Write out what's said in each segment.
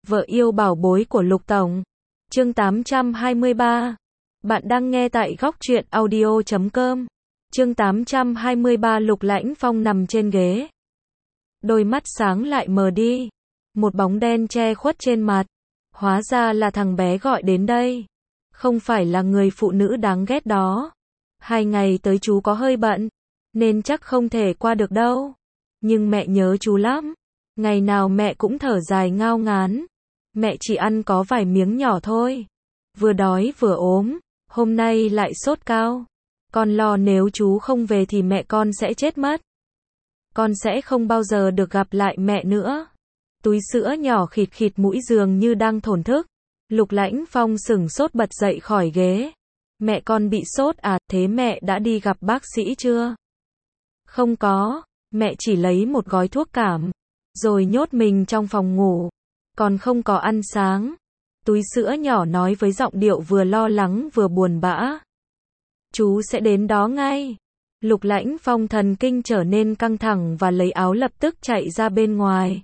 Vợ yêu bảo bối của Lục Tổng. Chương 823. Bạn đang nghe tại góc truyện audio.com. Chương 823. Lục Lãnh Phong nằm trên ghế. Đôi mắt sáng lại mờ đi. Một bóng đen che khuất trên mặt. Hóa ra là thằng bé gọi đến đây. Không phải là người phụ nữ đáng ghét đó. 2 ngày tới chú có hơi bận, nên chắc không thể qua được đâu. Nhưng mẹ nhớ chú lắm. Ngày nào mẹ cũng thở dài ngao ngán. Mẹ chỉ ăn có vài miếng nhỏ thôi. Vừa đói vừa ốm, hôm nay lại sốt cao. Con lo nếu chú không về thì mẹ con sẽ chết mất. Con sẽ không bao giờ được gặp lại mẹ nữa. Túi sữa nhỏ khịt khịt mũi dường như đang thổn thức. Lục Lãnh Phong sửng sốt bật dậy khỏi ghế. Mẹ con bị sốt à, thế mẹ đã đi gặp bác sĩ chưa? Không có, mẹ chỉ lấy một gói thuốc cảm, rồi nhốt mình trong phòng ngủ. Còn không có ăn sáng. Túi sữa nhỏ nói với giọng điệu vừa lo lắng vừa buồn bã. Chú sẽ đến đó ngay. Lục Lãnh Phong thần kinh trở nên căng thẳng và lấy áo lập tức chạy ra bên ngoài.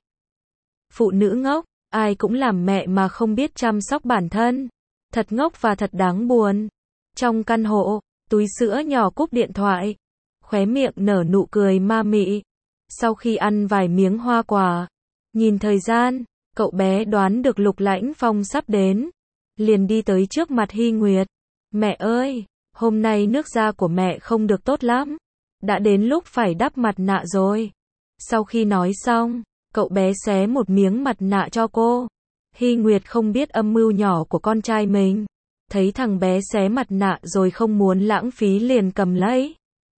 Phụ nữ ngốc, ai cũng làm mẹ mà không biết chăm sóc bản thân. Thật ngốc và thật đáng buồn. Trong căn hộ, túi sữa nhỏ cúp điện thoại. Khóe miệng nở nụ cười ma mị. Sau khi ăn vài miếng hoa quả, nhìn thời gian, cậu bé đoán được Lục Lãnh Phong sắp đến. Liền đi tới trước mặt Hy Nguyệt. Mẹ ơi, hôm nay nước da của mẹ không được tốt lắm. Đã đến lúc phải đắp mặt nạ rồi. Sau khi nói xong, cậu bé xé một miếng mặt nạ cho cô. Hy Nguyệt không biết âm mưu nhỏ của con trai mình. Thấy thằng bé xé mặt nạ rồi không muốn lãng phí liền cầm lấy.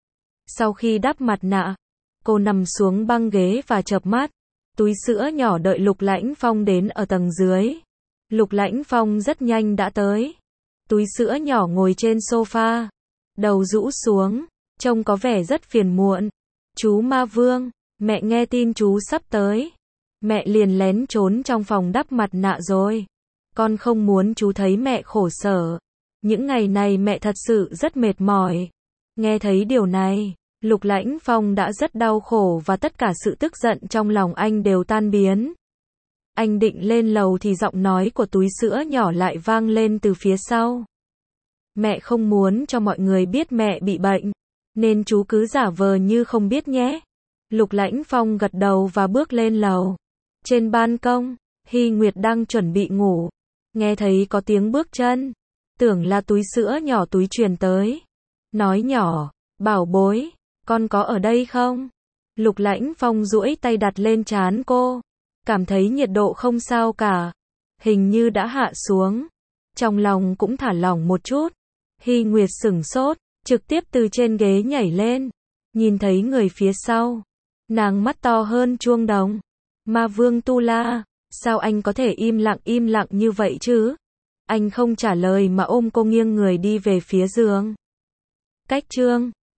Sau khi đắp mặt nạ, cô nằm xuống băng ghế và chợp mắt. Túi sữa nhỏ đợi Lục Lãnh Phong đến ở tầng dưới. Lục Lãnh Phong rất nhanh đã tới. Túi sữa nhỏ ngồi trên sofa, đầu rũ xuống, trông có vẻ rất phiền muộn. Chú Ma Vương, mẹ nghe tin chú sắp tới. Mẹ liền lén trốn trong phòng đắp mặt nạ rồi. Con không muốn chú thấy mẹ khổ sở. Những ngày này mẹ thật sự rất mệt mỏi. Nghe thấy điều này, Lục Lãnh Phong đã rất đau khổ và tất cả sự tức giận trong lòng anh đều tan biến. Anh định lên lầu thì giọng nói của túi sữa nhỏ lại vang lên từ phía sau. Mẹ không muốn cho mọi người biết mẹ bị bệnh, nên chú cứ giả vờ như không biết nhé. Lục Lãnh Phong gật đầu và bước lên lầu. Trên ban công, Hy Nguyệt đang chuẩn bị ngủ. Nghe thấy có tiếng bước chân, tưởng là túi sữa nhỏ túi truyền tới. Nói nhỏ, bảo bối, con có ở đây không? Lục Lãnh Phong duỗi tay đặt lên trán cô. Cảm thấy nhiệt độ không sao cả. Hình như đã hạ xuống. Trong lòng cũng thả lỏng một chút. Hy Nguyệt sửng sốt, trực tiếp từ trên ghế nhảy lên. Nhìn thấy người phía sau. Nàng mắt to hơn chuông đồng. Ma Vương Tu La, sao anh có thể im lặng như vậy chứ? Anh không trả lời mà ôm cô nghiêng người đi về phía giường. Cách chương